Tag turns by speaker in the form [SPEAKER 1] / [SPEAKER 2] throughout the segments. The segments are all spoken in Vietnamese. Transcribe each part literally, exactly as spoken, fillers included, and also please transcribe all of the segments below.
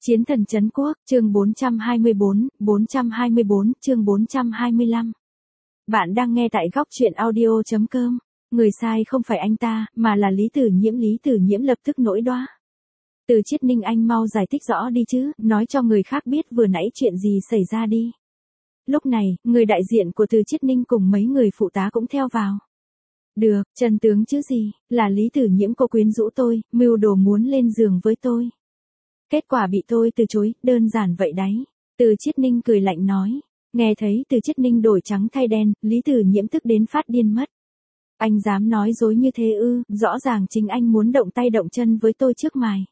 [SPEAKER 1] Chiến thần trấn quốc, chương bốn trăm hai mươi bốn, bốn trăm hai mươi bốn, chương bốn trăm hai mươi lăm. Bạn đang nghe tại góc truyện audio chấm com. Người sai không phải anh ta, mà là Lý Tử Nhiễm. Lý Tử Nhiễm lập tức nổi đoá. Từ Chiết Ninh, anh mau giải thích rõ đi chứ, nói cho người khác biết vừa nãy chuyện gì xảy ra đi. Lúc này, người đại diện của Từ Chiết Ninh cùng mấy người phụ tá cũng theo vào. Được, chân tướng chứ gì, là Lý Tử Nhiễm cô quyến rũ tôi, mưu đồ muốn lên giường với tôi. Kết quả bị tôi từ chối, đơn giản vậy đấy. Từ Chiết Ninh cười lạnh nói. Nghe thấy Từ Chiết Ninh đổi trắng thay đen, Lý Tử Nhiễm tức đến phát điên mất. Anh dám nói dối như thế ư, rõ ràng chính anh muốn động tay động chân với tôi trước mày.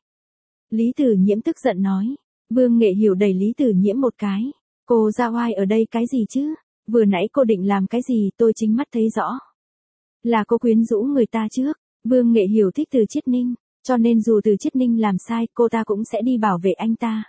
[SPEAKER 1] Lý Tử Nhiễm tức giận nói. Vương Nghệ Hiểu đẩy Lý Tử Nhiễm một cái. Cô ra oai ở đây cái gì chứ? Vừa nãy cô định làm cái gì tôi chính mắt thấy rõ. Là cô quyến rũ người ta trước. Vương Nghệ Hiểu thích Từ Chiết Ninh. Cho nên dù Từ Chiết Ninh làm sai, cô ta cũng sẽ đi bảo vệ anh ta.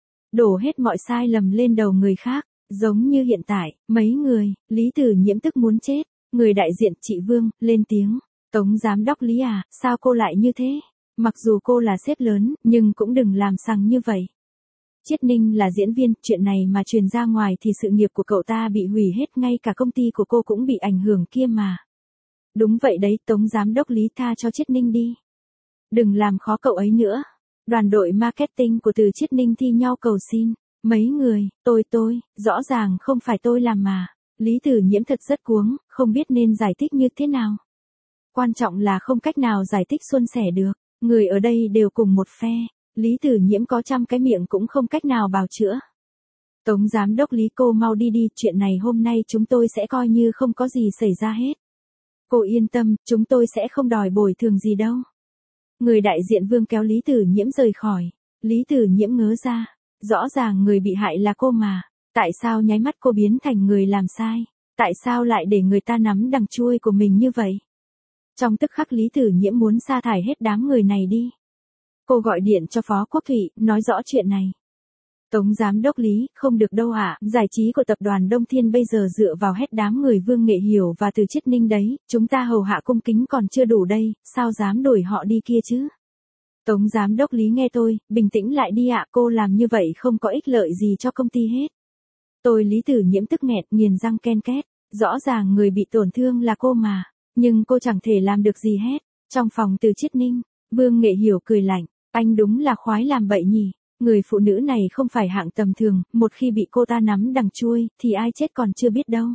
[SPEAKER 1] Đổ hết mọi sai lầm lên đầu người khác, giống như hiện tại, mấy người, Lý Tử Nhiễm tức muốn chết. Người đại diện, chị Vương, lên tiếng. Tống giám đốc Lý à, sao cô lại như thế? Mặc dù cô là sếp lớn, nhưng cũng đừng làm sằng như vậy. Chiết Ninh là diễn viên, chuyện này mà truyền ra ngoài thì sự nghiệp của cậu ta bị hủy hết, ngay cả công ty của cô cũng bị ảnh hưởng kia mà. Đúng vậy đấy, Tống giám đốc Lý tha cho Chiết Ninh đi. Đừng làm khó cậu ấy nữa. Đoàn đội marketing của Từ Chiết Ninh thi nhau cầu xin. Mấy người, tôi tôi, rõ ràng không phải tôi làm mà. Lý Tử Nhiễm thật rất cuống, không biết nên giải thích như thế nào. Quan trọng là không cách nào giải thích suôn sẻ được. Người ở đây đều cùng một phe. Lý Tử Nhiễm có trăm cái miệng cũng không cách nào bào chữa. Tống giám đốc Lý, cô mau đi đi, chuyện này hôm nay chúng tôi sẽ coi như không có gì xảy ra hết. Cô yên tâm, chúng tôi sẽ không đòi bồi thường gì đâu. Người đại diện Vương kéo Lý Tử Nhiễm rời khỏi. Lý Tử Nhiễm ngớ ra. Rõ ràng người bị hại là cô mà. Tại sao nháy mắt cô biến thành người làm sai? Tại sao lại để người ta nắm đằng chui của mình như vậy? Trong tức khắc Lý Tử Nhiễm muốn sa thải hết đám người này đi. Cô gọi điện cho Phó Quốc Thụy, nói rõ chuyện này. Tống giám đốc Lý, không được đâu ạ, à. Giải trí của tập đoàn Đông Thiên bây giờ dựa vào hết đám người Vương Nghệ Hiểu và Từ Chiết Ninh đấy, chúng ta hầu hạ cung kính còn chưa đủ đây, sao dám đuổi họ đi kia chứ? Tống giám đốc Lý nghe tôi, bình tĩnh lại đi ạ, cô làm như vậy không có ích lợi gì cho công ty hết. Tôi Lý Tử Nhiễm tức nghẹt, nghiền răng ken két, rõ ràng người bị tổn thương là cô mà, nhưng cô chẳng thể làm được gì hết. Trong phòng Từ Chiết Ninh, Vương Nghệ Hiểu cười lạnh, anh đúng là khoái làm bậy nhỉ. Người phụ nữ này không phải hạng tầm thường, một khi bị cô ta nắm đằng chui, thì ai chết còn chưa biết đâu.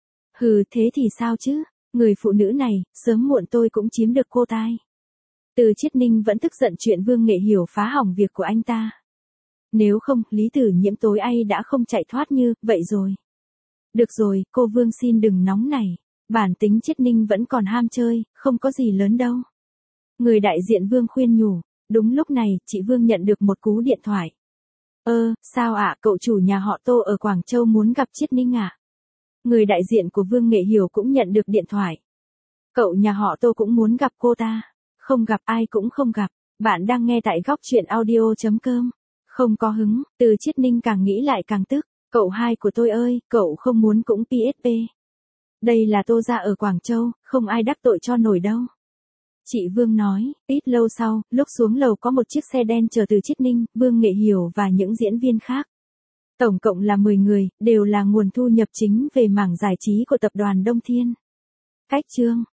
[SPEAKER 1] Hừ, thế thì sao chứ? Người phụ nữ này, sớm muộn tôi cũng chiếm được cô ta. Từ Chiết Ninh vẫn tức giận chuyện Vương Nghệ Hiểu phá hỏng việc của anh ta. Nếu không, Lý Tử Nhiễm tối ai đã không chạy thoát như, vậy rồi. Được rồi, cô Vương xin đừng nóng nảy. Bản tính Chiết Ninh vẫn còn ham chơi, không có gì lớn đâu. Người đại diện Vương khuyên nhủ. Đúng lúc này, chị Vương nhận được một cú điện thoại. Ơ, sao ạ, cậu chủ nhà họ Tô ở Quảng Châu muốn gặp Chiết Ninh à? Người đại diện của Vương Nghệ Hiểu cũng nhận được điện thoại. Cậu nhà họ Tô cũng muốn gặp cô ta. Không gặp ai cũng không gặp. Bạn đang nghe tại góc truyện audio chấm com. Không có hứng, Từ Chiết Ninh càng nghĩ lại càng tức. Cậu hai của tôi ơi, cậu không muốn cũng pê ét pê. Đây là Tô gia ở Quảng Châu, không ai đắc tội cho nổi đâu. Chị Vương nói, ít lâu sau, lúc xuống lầu có một chiếc xe đen chờ Từ Chiết Ninh, Vương Nghệ Hiểu và những diễn viên khác. Tổng cộng là mười người, đều là nguồn thu nhập chính về mảng giải trí của tập đoàn Đông Thiên. Cách chương